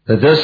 Terus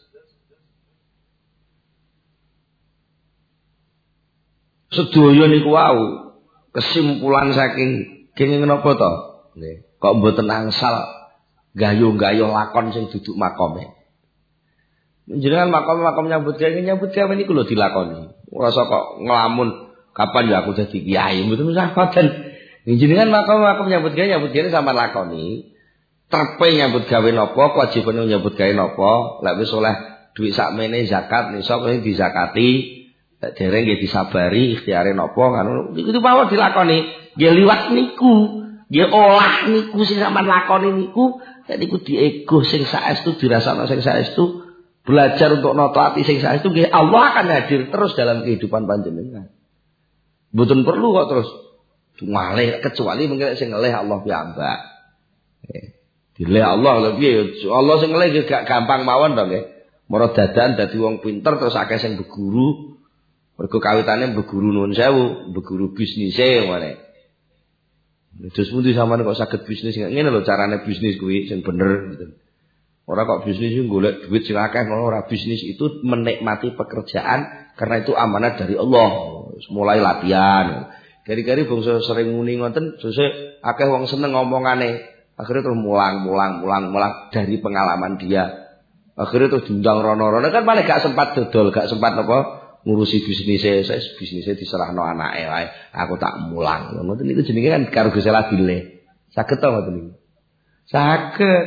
sedaya niku wau kesimpulan saking kenging napa to? Nggih. Kok mboten angsal gayo-gayo lakon sing duduk makome. Jenengan makom nyambut gawe niku lho dilakoni. Ora kok ngelamun kapan ya aku dadi kiai, mboten usah ngoten. Jenengan makom nyambut gawe sampean lakoni. Trepe nyambut gawe napa, kewajibane nyambut gawe napa, lek wis oleh dhuwit sakmene zakat niso kene dizakati, dereng nggih disabari ikhtiare napa ngono. Niku mawon dilakoni. Nggih liwat niku, nggih olah niku sing sampean lakoni niku, niku diego sing saestu dirasakno sing saestu. Belajar untuk nata ati sing saestu nggih Allah akan hadir terus dalam kehidupan panjenengan. Mboten perlu kok terus ngalih kecuali mengke sing ngelih Allah piyambak. Dileh Allah lho piye Allah sing ngelih gak gampang mawon to nggih. Mara dadan dadi wong pinter terus akeh sing beguru. Mergo kawitane beguru nuwun sewu, beguru bisnise ngene. Terus pundi sampean kok saged bisnis ngene lho carane bisnis kuwi sing bener gitu. Ora kok bisnis itu golek duit sing akeh ngono, ora bisnis itu menikmati pekerjaan karena itu amanat dari Allah. Mulai latihan. Gari-gari bangsa sering muni ngoten, sesuk akeh wong seneng ngomongane. Akhirnya terus mulang dari pengalaman dia. Akhirnya terus diundang rono-rono kan paling gak sempat dodol, gak sempat apa ngurusi bisnisnya diserahno anake wae. Aku tak mulang. Ngoten niku jenenge kan karo Gusti Allah dileh. Saged to ngoten niku. Saged.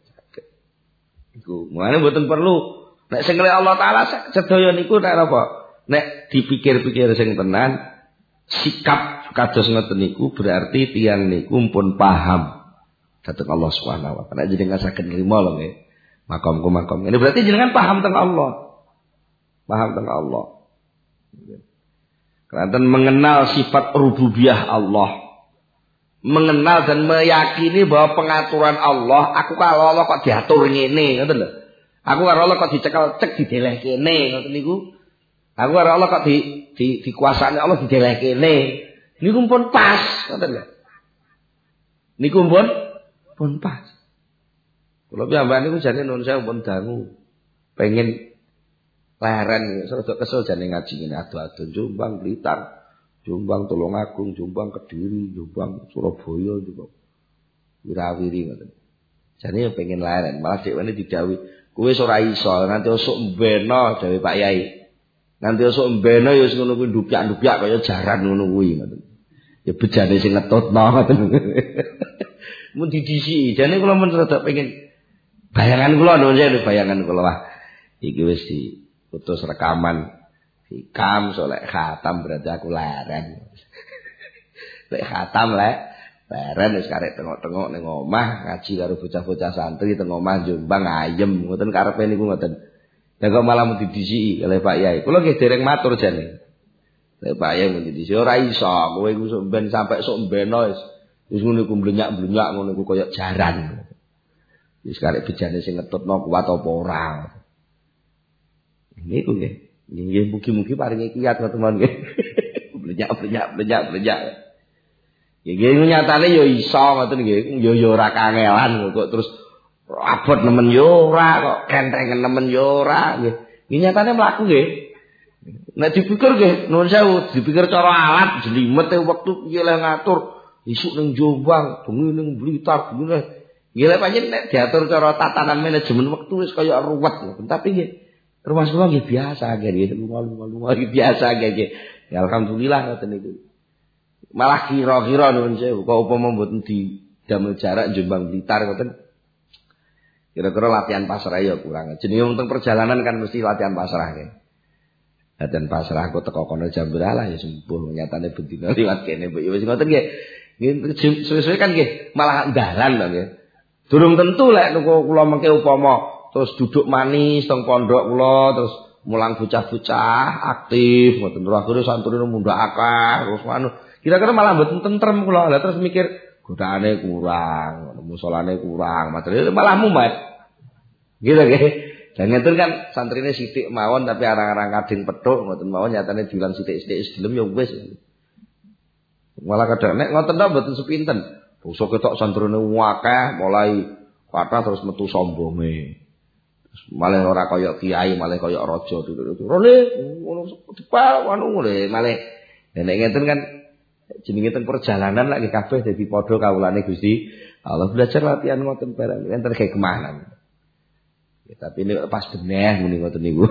Iku, mulane mboten perlu nek sing ngelih Allah taala sedaya niku nek apa? Nek dipikir-pikir sing tenan, sikap kados ngoten niku berarti tiyang niku pun paham dhateng Allah Subhanahu wa taala. Jenengan saged nrimo lho nggih. Makom. Ini berarti jenengan paham tentang Allah. Paham tentang Allah. Karena mengenal sifat rububiyah Allah. Mengenal dan meyakini bahwa pengaturan Allah, aku kalau Allah kok diatur ngene, ngoten lho. Aku karo Allah kok dicekel cek dideleh kene, ngoten niku. Aku karo Allah kok dikuasani Allah dideleh kene. Niku pun pas, ngoten lho. Niku pun pas. Kula piyambak niku jane nuwun sewu pun dangu. Pengen leren, rada kesel jane ngaji ngene adu-adu Jombang Blitar. Jombang Tulungagung, Jombang Kediri, Jombang Surabaya juga. Wirawiri ngoten. Jane pengen leren, malah dhewe didhawuhi, kowe ora iso, nanti osok mbeno dhewe Pak Yai. Nanti osok mbeno ya wis ngono kuwi ndupyak-ndupyak kaya jaran ngono kuwi ngoten. Ya bejane sing ngetutno ngoten. Mun didisi, jane kula men rada pengen bayangan kula nuwun sewu bayangan kula wah. Iki wis diputus rekaman. Kam solek khatam berarti aku leren. Lek khatam leren wis karek tengok-tengok ning omah ngaji karo bocah-bocah santri teng omah Jombang ayem ngoten karepe niku ngoten. Lah kok malah mesti didisi oleh Pak Yai. Kula nggih dereng matur jane. Lek Pak Yai mesti didisi ora iso, kowe iku sok ben sampe sok beno wis ngono iku blenyak-blenyak ngono iku koyo jaran. Wis karek bejane sing ngetutno kuat apa ora. Niku nggih. Nggih mugi-mugi paringi kiat teman nggih. Blenyak. Nggih nyatane ya iso ngoten nggih. Ya ora kangelan kok terus abot nemen yo ora kok kentengen nemen yo ora nggih. Nggih nyatane mlaku nggih. Nek dipikir nggih nuwun sewu dipikir cara alat jelimet wektu piye le ngatur isuk ning Jombang, bengi ning Blitar, bengi nggih lek pancen nek diatur cara tatanan manajemen wektu wis kaya ruwet tapi nggih rumah kula nggih biasa nggih lunga biasa nggih. Ya alhamdulillah ngoten niku. Malah kira-kira nuwun sewu kok upama mboten didamel jarak Jombang Blitar ngoten. Kira-kira latihan pasrah ya kurang. Jenenge wonten perjalanan kan mesti latihan pasrah nggih. Latihan pasrah kok teko kono jam berapa ya sembuh nyatane bendina liwat kene mbok ya wis ngoten nggih. Nggih suwe-suwe kan nggih malah dalan lho nggih. Durung tentu lek kula mengke upama terus duduk manis teng pondok kula terus mulang bocah-bocah aktif ngoten terus akhire santrine mundhak akeh terus anu kira-kira malah mboten tentrem kula lah terus mikir godaane kurang musolane kurang materi malah mumet gitu nggih dan ngeten kan santrine sithik mawon tapi arang-arang kading petuk ngoten mawon nyatane diulang sithik-sithik dilem ya wis malah kadang nek ngoten ta mboten sepinten basa ketok santrine akeh mulai kathah terus metu sombonge. Malah ora kaya kiai, malah kaya raja dulu. Rene ngono dipal anu ngene malah nek ngeten kan jenenge teng perjalanan lagi kabeh dadi padha kawulane Gusti Allah belajar latihan ngoten barang enten kemana. Ya, tapi ini pas beneh muni ngoten niku.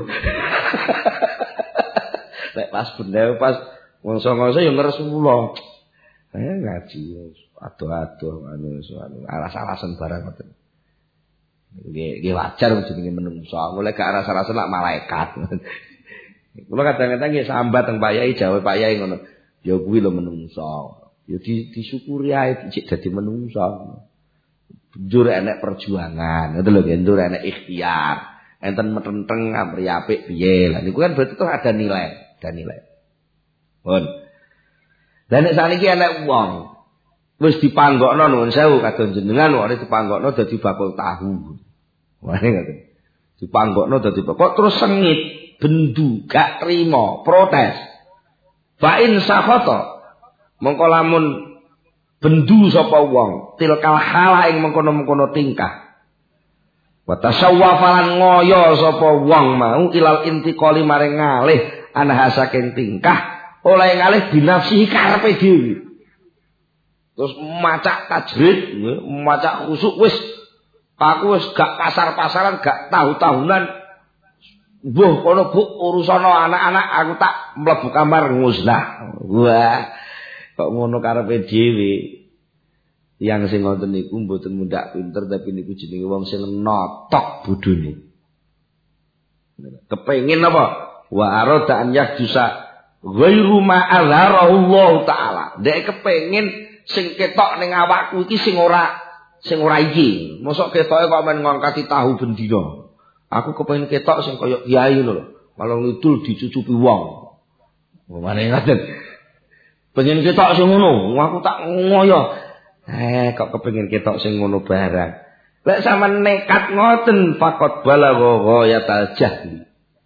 Nek pas beneh pas ngongso-ngongso ya ngeres kula. Ngaji adoh-adoh anu alas-alasan barang ngoten. Nggih wajar jenenge menungso. Mulai gak aras-arasan lak malaikat. Kula kadang-kadang nggih sambat teng Pak Yai jawab Pak Yai ngono. Ya kuwi lho menungso. Ya disyukuri ae cek dadi menungso. Njur enek perjuangan, ngoten lho, njur enek ikhtiar. Enten metenteng amri apik piye. Lah niku kan berarti ada nilai, Pun. Lah nek saniki enek wong wis dipanggokno nuwun sewu kadon jenengan wong dipanggokno dadi bakul tahu. Wah ngoten. Dipanggokno dadi kok terus sengit, bendu, gak trima, protes. Fa in sakhata mongko lamun bendu sapa wong tilkal hala ing mengkono-mengkono tingkah. Wa tasawwafalan ngoyo sapa wong mau ilal intiqali maring ngalih anha saking tingkah oleh ngalih binafsihi karepe dhewe. Terus macak tajrid, macak khusuk wis aku wis gak pasar-pasaran, gak tahu-tahunan. Mbuh kono Bu urusan anak-anak aku tak mlebu kamar ngusnah. Wah, kok ngono karepe dhewe. Yang sing ngoten niku mboten mundak pinter tapi niku jenenge wong sing notok bodhone. Kepengin apa? Wa arada an yahdusa ghairu ma Allah taala. Dek kepengin sing ketok ning awakku iki sing ora iki. Mosok ketoke kok men ngangkati tahu bendina. Aku kepengin ketok sing kaya kiai lho. Kalau ngidul dicucupi wong. Mane ngaten. Pengen ketok sing ngono, aku tak ngoyo. Kok kepengin ketok sing ngono barang. Lek sampean nekat ngoten fakot balagha ghayatal jahli.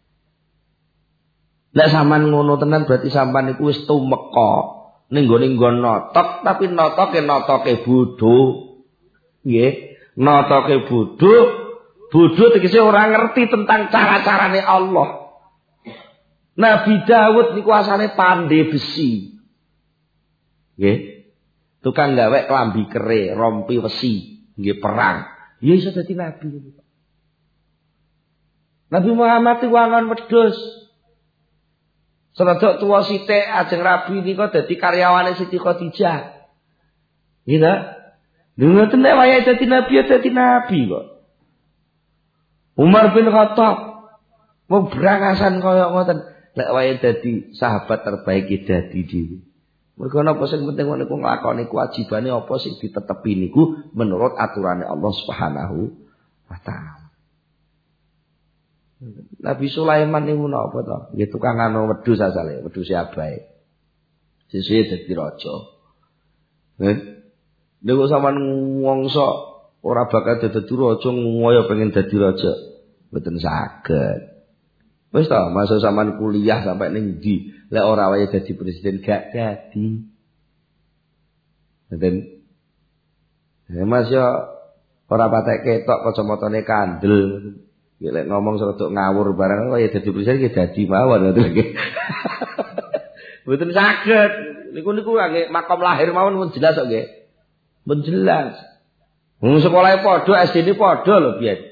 Lek sampean ngono tenan berarti sampean iku wis tumeka ning nggon notok tapi notoke bodho. Nggih, notoke bodho. Bodho tegese ora ngerti tentang cara-carane Allah. Nabi Daud niku asale pandhe besi. Nggih. Tukang gawe klambi kere, rompi besi, nggih perang. Ya iso dadi nabi. Nabi Muhammad iku angon wedhus. Serodok tuwa sithik ajeng rabi nika dadi karyawane Siti Khadijah. Nggih ta? Ngoten nek wayahe dadi nabi kok. Umar bin Khattab mau berangasan kaya ngoten. Nek wayahe dadi sahabat terbaik dadi dhewe. Mergo napa sing penting niku nglakoni kewajibane apa sing ditetepi niku menurut aturane Allah Subhanahu wa taala. Nabi Sulaiman niku napa to? Nggih tukang anu wedhus asale, wedhus abahe. Sesuk dadi raja. Nek sampean ngongso ora bakal dadi raja ngoyo pengen dadi raja, mboten saged. Wis ta, masa sampean kuliah sampai ning ndi? Lek ora wae dadi presiden gak dadi. Ngoten. Mas yo ora patek ketok kacamatane kandel. Lek ngomong sedok ngawur barang wae dadi presiden ki dadi mawon ngoten lho. Mboten saged. Niku nggih makom lahir mawon pun jelas kok nggih. Pun jelas. Wong sekolahe padha, SD-ne padha lho biyen.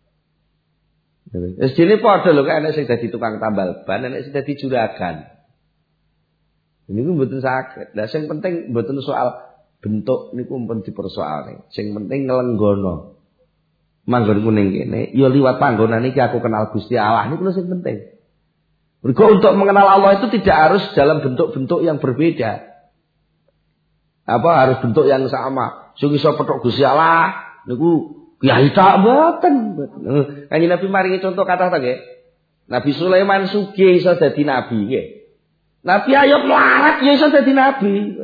SD-ne padha lho kok ana sing dadi tukang tambal ban, ana sing dadi juragan. Niku mboten saged. Lah sing penting mboten soal bentuk niku pun dipersoalne. Sing penting nglenggono. Manggonku ning kene, ya liwat panggonan iki aku kenal Gusti Allah niku sing penting. Mergo untuk mengenal Allah itu tidak harus dalam bentuk-bentuk yang berbeda. Apa harus bentuk yang sama. Sing iso petuk Gusti Allah niku kiai tak mboten. Kanjeng Nabi maringi contoh kata ta nggih. Nabi Sulaiman sugih iso dadi nabi nggih. Nabi Ayub melarat ya iso dadi nabi.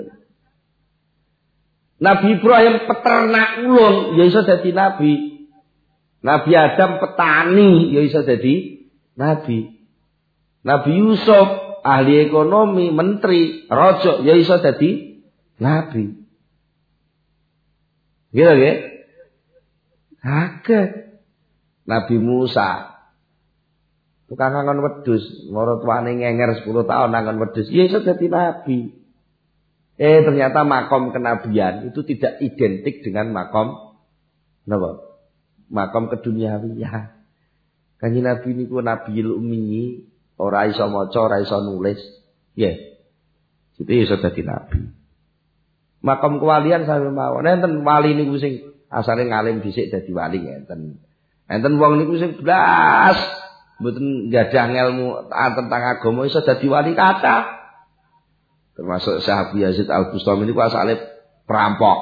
Nabi Ibrahim peternak ulun ya iso dadi nabi. Nabi Adam petani ya iso dadi nabi. Nabi Yusuf ahli ekonomi, menteri, raja ya iso dadi nabi. Gitu nggih? Saged. Nabi Musa. Tukang ngangon wedhus, marang tuane ngenger 10 tahun ngangon wedhus. Ya iso dadi nabi. Ternyata makom kenabian itu tidak identik dengan makom napa? Makom keduniawian. Kanjeng Nabi niku Nabiyul Ummi, ora iso maca, ora iso nulis. Nggih. Itu iso dadi nabi. Makom kewalian sampe mawon. Enten wali niku sing asale ngalim dhisik dadi wali enten. Enten wong niku sing blas mboten gadah ilmu tentang agama iso dadi wali kathah. Termasuk Syekh Yazid Al-Bustami niku asale perampok.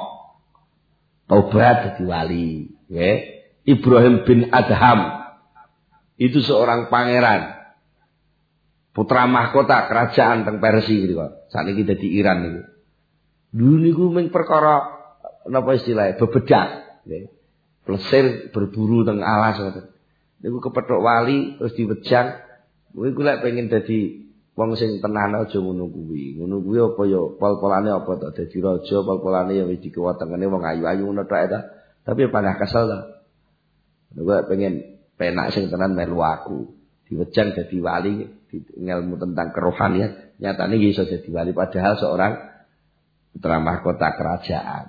Tobat dadi wali, nggih. Ibrahim bin Adham itu seorang pangeran. Putra mahkota kerajaan teng Persia niku. Sakniki dadi Iran niku. Dulu niku mung perkara napa istilahnya bebedak, nggih. Plesir berburu teng alas ngoten. Niku kepethuk wali terus diwejang. Kuwi lek pengen dadi wong sing tenan aja ngono kuwi. Ngono kuwi apa ya pol-polane apa to dadi raja, pol-polane ya wis dikewatengene wong ayu-ayu ngono tok ta. Tapi panah kesel to. Niku pengen penak sing tenan melu aku. Diwejang dadi wali, ilmu tentang kerohanian. Nyatane nggih iso dadi wali padahal seorang putra mahkota kerajaan.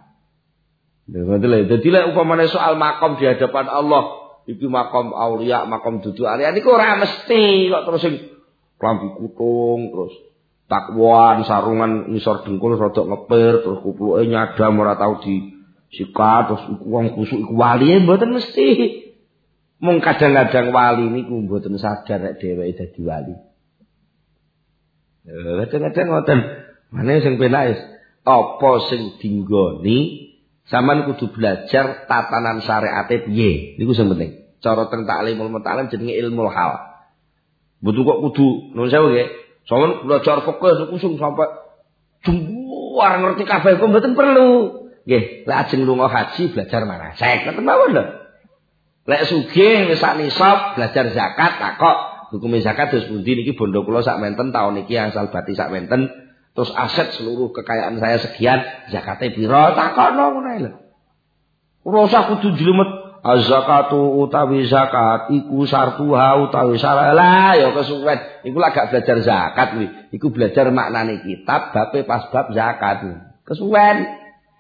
Jadi lek upamane soal makom di hadapan Allah, iki makom aulia, makom dudu aulia niku ora mesti kok terus sing klambi kutung, terus takwan, sarungan ngisor dengkul rada ngepir, terus kupuke nyadam ora tau disikat, terus wong kusuk iku wali mboten mesti. Mung kadang-kadang wali niku mboten sadar nek dheweke dadi wali. Kadang-kadang ngoten. Mane sing penak apa sing dinggoni sampean kudu belajar tatanan syariate piye. Niku sing penting. Cara teng taklimul mutalim jenenge ilmu hal. Mboten kok kudu nuwun sewu nggih. Sampeyan belajar fikih niku sing sampe jembar ngerti kabeh kok mboten perlu. Nggih, lek ajeng lunga haji belajar manasik. Ngoten mawon lho. Lek sugih wis sak nisab belajar zakat takok hukum zakat terus pundi niki bondo kula sak menten taun niki asal bati sak menten terus aset seluruh kekayaan saya sekian zakate pira takokno ngono lho. Ora usah kudu jlemet az-zakatu utawi zakat iku sartuha utawi salah ya kesuwen iku lak gak belajar zakat kuwi iku belajar maknane kitab bape pas bab zakat kesuwen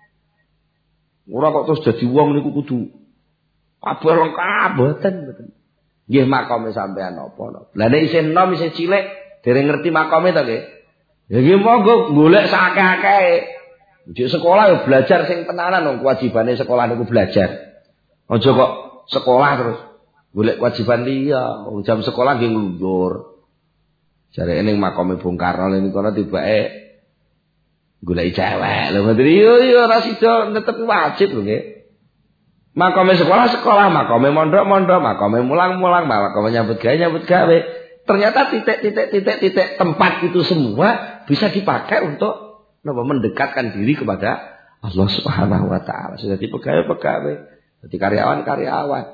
ora kok terus dadi wong niku kudu kabeh lengkap mboten. Nggih makome sampean napa. Lah nek isih enom isih cilik dereng ngerti makome to nggih. Ya nggih monggo golek sakake. Di sekolah ya belajar sing tenanan wong kewajibane sekolah niku belajar. Aja kok sekolah terus golek kewajiban liya. Jam sekolah nggih nglundur. Jarene ning makome Bung Karno niku kono tibake golek cewek. Lha ngoten yo ora sida tetep wajib lho nggih. Makome sekolah, makome mondok, makome mulang, makome nyambut gawe. Ternyata titik tempat itu semua bisa dipakai untuk mendekatkan diri kepada Allah Subhanahu wa taala. Sudah jadi pegawai, jadi karyawan.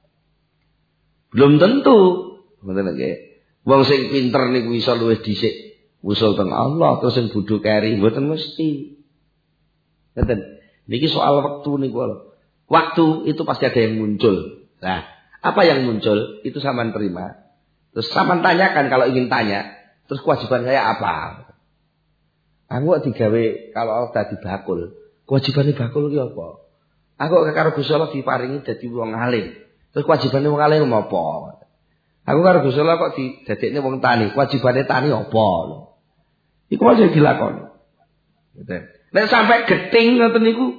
Belum tentu. Ngoten nggih. Wong sing pinter niku iso luwih dhisik usul teng Allah terus sing bodho keri mboten mesti. Ngoten. Niki soal waktu niku lho. Waktu itu pasti ada yang muncul. Nah, apa yang muncul itu sampean terima. Terus sampean tanyakan kalau ingin tanya, terus kewajiban saya apa? Aku kok digawe kalau dadi bakul. Kewajibane bakul ki apa? Aku karo Gusti Allah diparingi dadi wong alim. Terus kewajibane wong alim apa? Aku karo Gusti Allah kok didadekne wong tani. Kewajibane tani apa? Iku aja dilakoni. Gitu. Nek sampai geting ngoten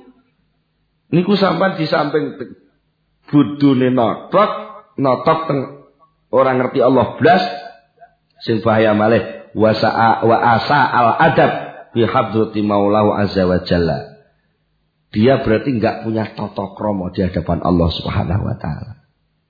niku sampean di samping budune notok teng orang ngerti Allah blas sing bahaya malih wa asa al adab bi hadrati maulahu azza wa jalla. Dia berarti enggak punya tata krama di hadapan Allah Subhanahu wa taala.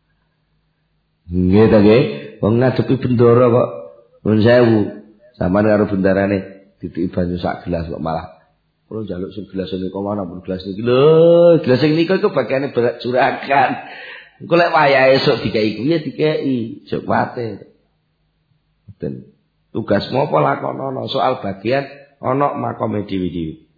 Nggih ta nggih, wong ngadepi bendara kok nuwun sewu, sampeyan karo bendarane ditiki banyu sak gelas kok malah kalau jaluk sing gelas niku mana pun gelas niki lho, gelas sing niku iku bagiane berat juragan. Engko lek wayahe esuk dikeki kuwi ya dikeki, sok kuwatir. Ben tugasmu apa lakonono soal bagian ana makome dhewe-dhewe.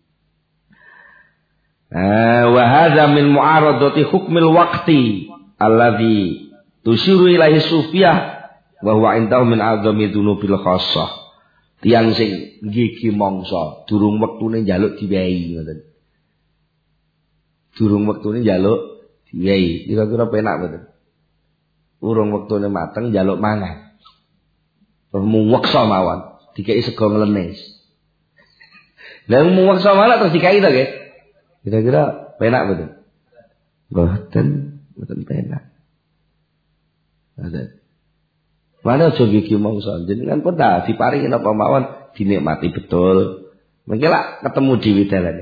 Wa hadza min mu'aradati hukmil waqti alladzi Tusyuru ilahi sufiyah wa huwa indahu min a'zami dzunubil khassah. Tiyang sing gigi mangsa durung wektune njaluk diwehi ngoten. Durung wektune njaluk diwehi. Kira-kira penak mboten? Urung wektune mateng njaluk mangan. Muweksa mawon, dikeki sego nglenis. Lah muweksa malah terus dikeki to nggih. Kira-kira penak mboten? Mboten penak. Ada. Mana aja gigi mangsa jenengan pernah diparingi napa mawon dinikmati betul. Mengki lak ketemu dhewe dalane.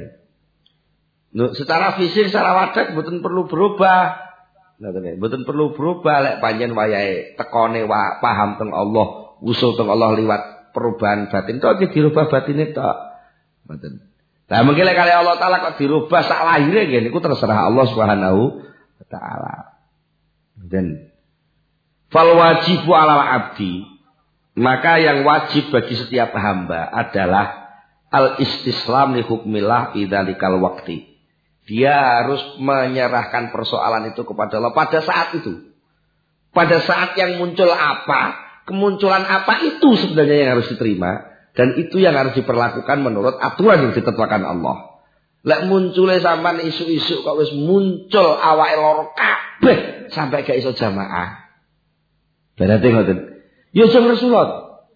Secara fisik secara wadah mboten perlu berubah. Mboten perlu berubah lek panjen wayahe tekone paham teng Allah, usul teng Allah liwat perubahan batin tok dirubah batine tok. Mboten. Lah mengki lek kali Allah taala kok dirubah sak lahire nggih niku terserah Allah Subhanahu wa taala. Dan fal wajibu 'alal 'abdi, maka yang wajib bagi setiap hamba adalah al-istislam li hukmillah fi dzalikal waqti. Dia harus menyerahkan persoalan itu kepada Allah pada saat itu. Pada saat yang muncul apa, kemunculan apa itu sebenarnya yang harus diterima dan itu yang harus diperlakukan menurut aturan yang ditetapkan Allah. Lek muncule sampean isu-isu kok wis muncul awake loro kabeh sampai gak iso jamaah. Berarti ngoten. Ya aja ngresulot.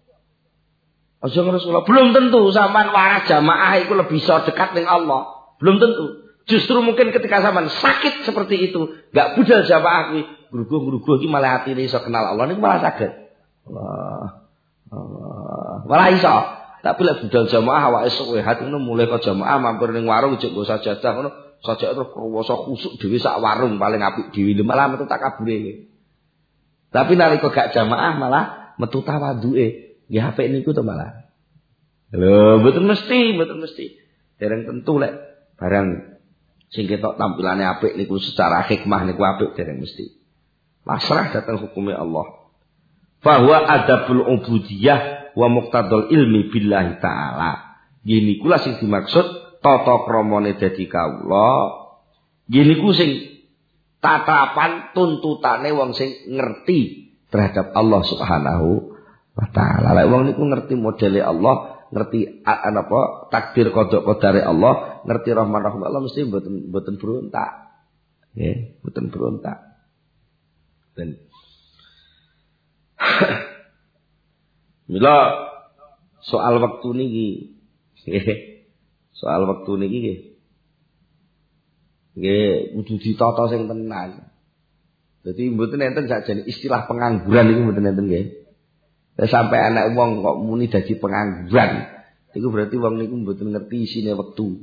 Aja ngresulot. Belum tentu sampean waras jamaah iku lebih iso dekat ning Allah. Belum tentu. Justru mungkin ketika sampean sakit seperti itu, enggak budal jamaah kuwi, gruguh-gruguh iki malah atine iso kenal Allah niku malah saged. Allah. Malah iso. Tapi lek budal jamaah awake sehat ngono mulai kok jamaah mampir ning warung jek go sajadah ngono, sajadah terus kerwoso khusuk dhewe sak warung paling apik dhewe malah metu tak kabure. Tapi nalika gak jamaah malah metu tawaduke. Nggih apik niku to malah. Lho, mboten mesti. Dereng tentu lek barang sing ketok tampilane apik niku secara hikmah niku apik dereng mesti. Pasrah datang hukumnya Allah. Bahwa adabul ubudiyah wa muqtadul ilmi billahi taala. Gini kula sing dimaksud tata kramane dadi kawula. Gini ku sing tatapan tuntutane wong sing ngerti terhadap Allah Subhanahu wa taala. Lek wong niku ngerti modele Allah, ngerti apa takdir qada qadare Allah, ngerti rahman rahim Allah mesti mboten berontak. Nggih, mboten berontak. Dan mila soal waktu niki soal waktu niki nggih kudu ditata sing tenan. Dadi mboten enten sakjane istilah pengangguran niku mboten enten nggih. Sampai anak wong kok muni dadi pengangguran, iku berarti wong niku mboten ngerti isine wektu.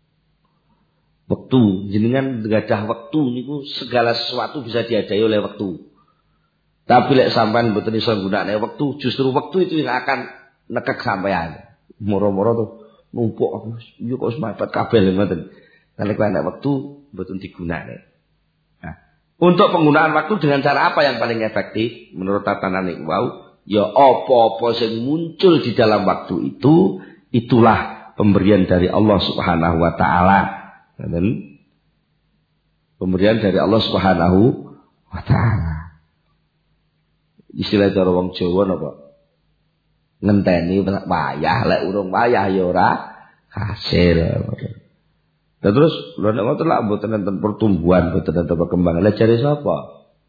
Wektu jenengan gadah wektu niku segala sesuatu bisa diadai oleh waktu. Tapi lek sampean mboten iso nggunakake wektu, justru waktu itu yang akan nekek sampean. Moro-moro tuh numpuk yo kok mepet kabeh ngoten. Nalika ana wektu mboten digunakake. Nah, untuk penggunaan waktu dengan cara apa yang paling efektif menurut tatanan niku wau? Ya apa-apa sing muncul di dalam waktu itu itulah pemberian dari Allah Subhanahu wa taala. Dan pemberian dari Allah Subhanahu wa taala. Istilah cara wong Jawa napa? Ngenteni wayah, lek urung wayah ya ora hasil. Dan terus lha nek ngoten lak mboten enten pertumbuhan, mboten enten perkembangan. Lah jare sapa?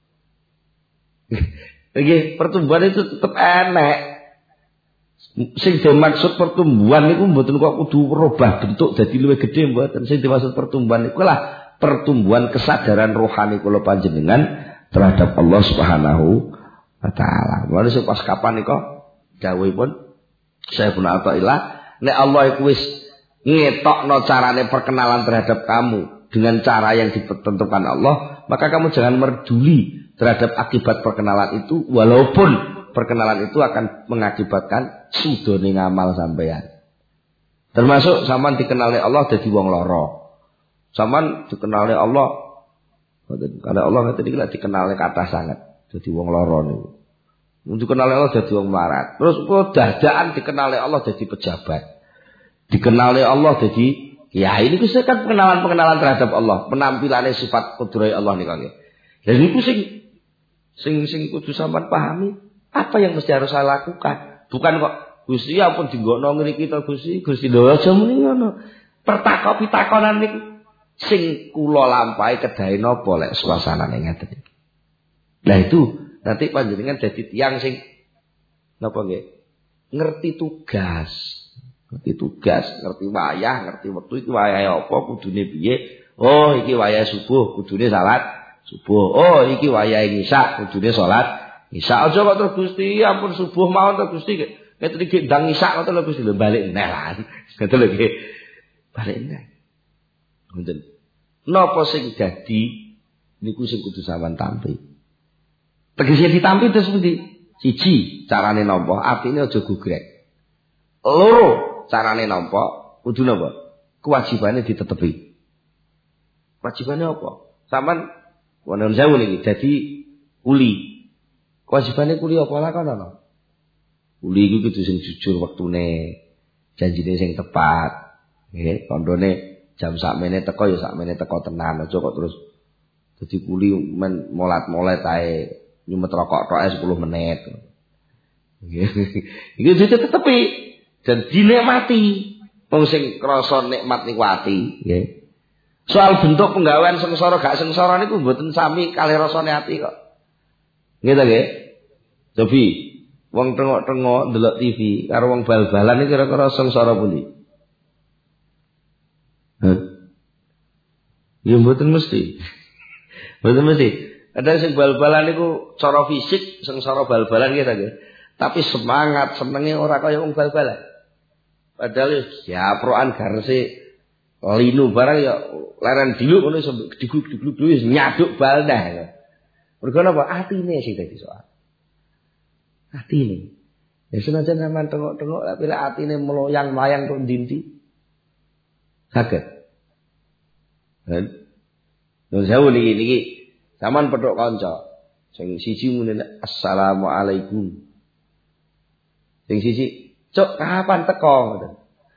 Nggih, pertumbuhan itu tetep enek. Sing dimaksud pertumbuhan niku mboten kok kudu merubah bentuk dadi luwih gedhe mboten. Sing dimaksud pertumbuhan niku lah pertumbuhan kesadaran rohani kula panjenengan terhadap Allah Subhanahu wa taala. Mulane pas kapan nika dawuhipun Syekh Ibnu Athaillah, nek Allah iku wis ngetokno carane perkenalan terhadap kamu dengan cara yang ditentukan Allah, maka kamu jangan merduli terhadap akibat perkenalan itu, walaupun perkenalan itu akan mengakibatkan sudone ngamal sampean. Termasuk sampean dikenal oleh Allah dadi wong lara. Sampean dikenal oleh Allah, kalau Allah ngeten iki lek dikenal oleh kata sanget dadi wong lara niku. Dikenal oleh Allah dadi wong melarat. Terus kok dadakan dikenal oleh Allah dadi pejabat. Dikenal oleh Allah dadi ya ini ku kan pengenalan terhadap Allah, penampilannya sifat kudrat Allah niku nggih. Lha niku Sing kudu sampean pahami, apa yang mesti harus saya lakukan? Bukan kok Gusti ampun dinggokno ngriki to Gusti lho aja muni ngono. Pertakok pitakonan niku sing kula lampahi kedahe napa lek suasanane ngeten iki. Lah itu nanti panjenengan dadi tiyang sing napa nggih? Ngerti tugas, ngerti wayah, ngerti wektu iki wayahe apa, kudune piye. Oh, iki wayahe subuh, kudune salat subuh. Oh, iki wayahe isya, kudune salat isya. Aja kok terus Gusti ampun subuh mawon to Gusti. Ngeten iki ndang isya ngoten lho Gusti lho balik neh lah. Ngeten lho nggih. Balik neh. Ngoten. Napa sing dadi niku sing kudu sampean tampi. Tegese ditampi terus pundi? Siji, carane nampa, atine aja gugrek. Loro, carane nampa, kudu napa? Kewajibane ditetepi. Kewajibane apa? Sampeyan wonten sewu niki dadi kuli. Kewajibane kuli apa lakonono? Kuli iki kudu sing jujur wektune, janjine sing tepat. Nggih, kandhane jam sakmene teko ya sakmene teko tenan, aja kok terus dadi kuli men molat-molet ae. Nyumet rokok tok 10 menit. Iki ditetepi dan dinikmati. Wong sing krasa nikmat niku ati, nggih. Soal bentuk penggawean sengsara gak sengsara niku mboten sami kalih rasane ati kok. Nggih ta nggih? Cobi wong tengok-tengok ndelok TV karo wong bal-balan iki kira-kira sengsara pundi? Ya mboten mesti. Mboten mesti. Ada sing bal-balan niku cara fisik sengsara bal-balan gitu nggih. Tapi semangat senenge ora kaya wong bal-balan. Padahal ya proan garese linu barang ya leren diluk ngono iso digluk-gluk wis nyaduk bal dah. Mergo napa? Atine sing dadi soal. Atine. Ya senajan sampean tengok-tengok tapi lek atine meloyang-mayang tok ndi-ndi. Saged. Kan? Lho jauh niki sampean pedhok kanca. Sing siji muni assalamualaikum. Sing siji, "Cuk, kapan teko?" ngoten.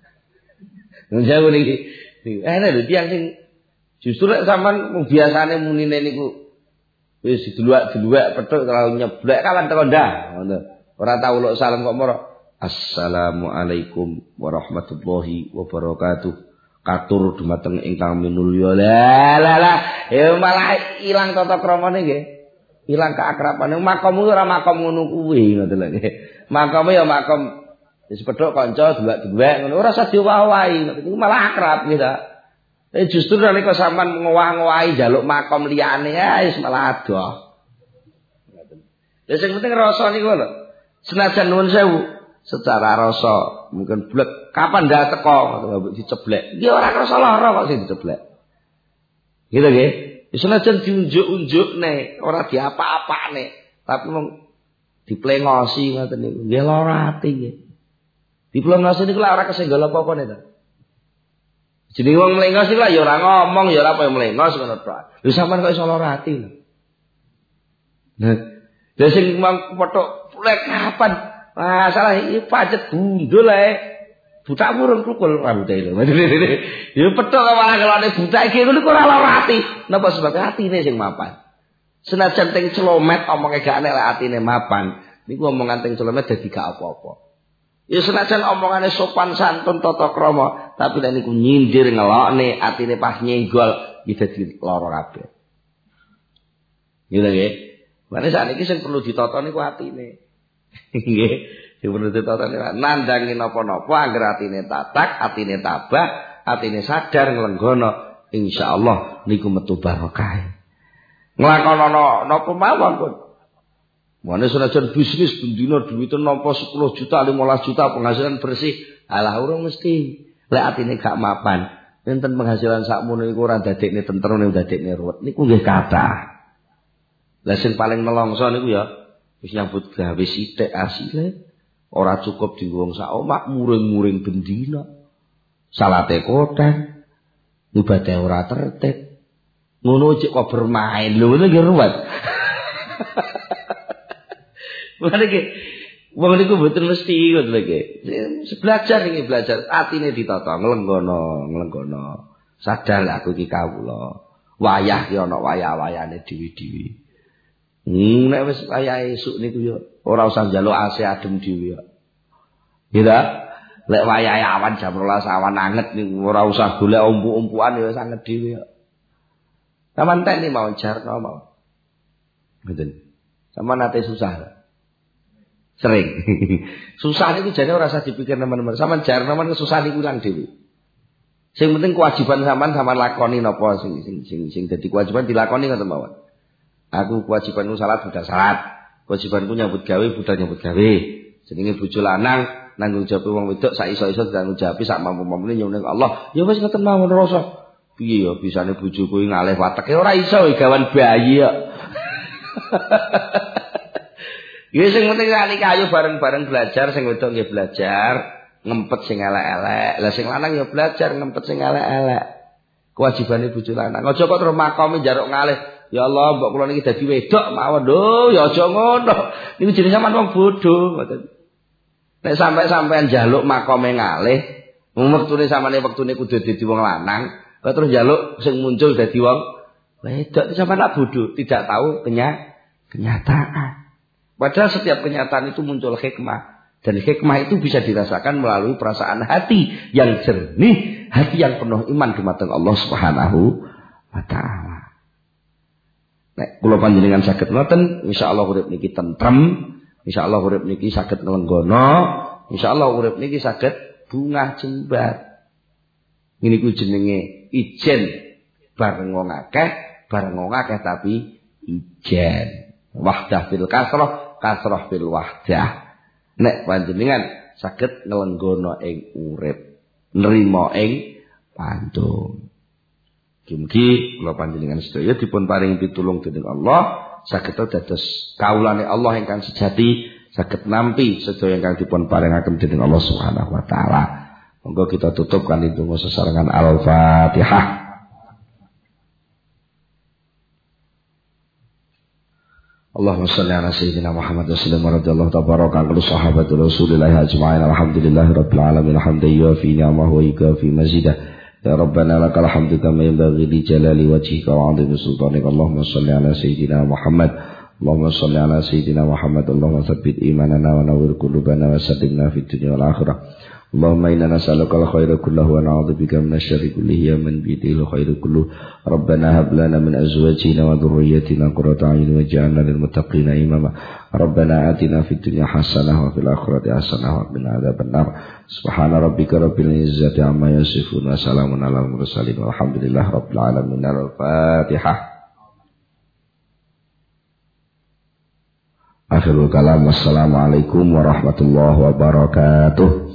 Jauh niki. Enak lho tiyang sing justru lek sampean biasane munine niku wis dideluak-deluak pedhok terlalu nyeblek kapan teko ndah ngono. Ora tau lho salam kok moro. Assalamualaikum warahmatullahi wabarakatuh. Katur dumateng ingkang minulya. Lah. Ya malah ilang tata kramane nggih. Ilang keakrabane. Makommu ora makom ngono kuwi ngoten lho nggih. Makome ya makom wis pedhok kanca delak-delek ngono ora usah diwawahi. Iku malah akrab nggih ta. Justru nalika sampean ngowah-ngowahi njaluk makom liyane ya wis malah adoh. Ngoten. Lah sing penting rasa niku lho. Senajan nuwun sewu secara rasa mungkin blek kapan ndak teko mbok diceblek. Dia ora krasa lara kok sing diceblek. Gitu nggih. Senajan diunjuk-unjukne, ora diapa-apane, tapi mung diplengosi ngoten niku. Nggih lara ati nggih. Diplengosi niku ora kesenggol apa-apa nek. Jenenge wong mlengos iki lah ya ora ngomong ya ora apa mlengos ngono tok. Lho sampean kok iso lara ati lho. Nah, lha sing mang pothok lek kapan? Masalah iki pacet gundul ae. Buta murung kukul rambute lho. Ya petok malah kelone buta iki ngono kok ora lara ati. Napa sebab atine sing mapan. Senajan teng celomet omonge gak enek lek atine mapan, niku omongan teng celomet dadi gak apa-apa. Ya senajan omongane sopan santun tata krama, tapi lek niku nyindir ngelokne atine pas nyenggol iki dadi lara kabeh. Gitu nggih. Mane sakniki sing perlu ditata niku atine. Nggih. Sing perlu ditata nandangi napa-napa anggere atine tatak, atine tabah, atine sadar nglenggono, insyaallah niku metu barokah. Nglakonono napa mawon pun. Mane senajan bisnis bendina duwite nampa 10 juta, 15 juta penghasilan bersih, alah urung mesti. Lek atine gak mapan, enten penghasilan sakmono iku ora dadekne tentrem ning dadekne ruwet. Niku nggih kathah. Lah sing paling nelongso niku ya wis nyambut gawe sithik asile. Ora cukup dienggo wong sak omah muring-muring bendina. Salate koten. Ibadah ora tertib. Ngono cek kok bermain. Lho ngono nggih ruwet. Mulane iki wong niku mboten mesti ngoten iki. Belajar iki belajar atine ditata nglenggono. Sadar aku iki kawula. Wayah ki ana wayah-wayane dewi-dewi. Nek wis kaya esuk niku yo ora usah njaluk AC adem dhewe yo. Gitu. Lek wayahe awan jam 12 awan anget niku ora usah golek umpu-umpuan ya sanget dhewe yo. Saman tekni mau jarno mau. Mboten. Sama nate susah. Sering. Susah niku jane ora usah dipikir teman-teman. Saman jarno men susah niku ilang dhewe. Sing penting kewajiban sampean lakoni napa sing dadi kewajiban dilakoni ngoten mawon. Aku kewajibanku salat budal salat. Kewajibanku nyambut gawe budal nyambut gawe. Jenenge bojo lanang nanggung jawab wong wedok sak iso-iso tanggung jawab sak mampu-mampune nyuwun Allah. Ya wis ngoten mawon rasa. Piye ya bisane bojoku ngalih wateke ora iso gawan bayi ya. Ya sing penting kali kayu bareng-bareng belajar sing wedok nggih belajar, ngempet sing elek-elek. Lah sing lanang ya belajar ngempet sing elek-elek. Kewajibane bojo lanang. Aja kok terus makome njaruk ngalih. Ya Allah, mbok kula niki dadi wedok mawon lho, ya aja ngono. Niku jenenge sampean wong bodho, ngoten. Nek sampean njaluk makome ngalih, wektune sampeyan wektune kudu dadi wong lanang, kok terus njaluk sing muncul dadi wong wedok, sampean lak bodho, tidak tahu kenyataan. Padahal setiap kenyataan itu muncul hikmah. Dan hikmah itu bisa dirasakan melalui perasaan hati yang jernih, hati yang penuh iman dumateng Allah Subhanahu wa taala. Nek kula panjenengan saged ngoten, insyaallah urip niki tentrem, insyaallah urip niki saged nglenggono, insyaallah urip niki saged bungah jembar. Niku jenenge ijen bareng wong akeh tapi ijen. Wahdah fil kasrah fil wahdah. Nek panjenengan saged nglenggono ing urip, nrimo ing pantun. Mugi kula panjenengan sedaya dipun paring pitulung dening Allah saged dados kaulane Allah ingkang sejati, saged nampi sedaya ingkang dipun paringaken dening Allah Subhanahu wa taala. Monggo kita tutup kanthi donga sesarengan Al-Fatihah. Allahumma shalli ala sayyidina Muhammad wa sallim radhiyallahu tabaraka an sahabati Rasulillah ajma'in alhamdulillahirabbil alamin hamdan yufi ni'amahu wa yukafi mazidah. Ya Rabbana lakal hamdu kama yanbaghi li jalali wajhika wa 'azimi sultanik. Allahumma shalli ala sayyidina Muhammad. Allahumma shalli ala sayyidina Muhammad. Allahumma tsabbit imanana wa nawwir qulubana wa saddidna fid dunya wal akhirah. Allahumma inna nas'aluka al-khaira kullahu wa na'udzubika minasy syarri kullihi ya man biyadihil khairu kulluh. Rabbana hab lana min azwajina wa dhurriyyatina qurrata a'yun waj'alna lil muttaqina imama. Rabbana atina fid dunya hasanah wa fil akhirati hasanah wa qina adzabannar. Subhana rabbika rabbil izzati amma yasifun wa salamun alal mursalin walhamdulillahi rabbil alamin. Al-Fatihah. Akhirul kalam. Wassalamualaikum warahmatullahi wabarakatuh.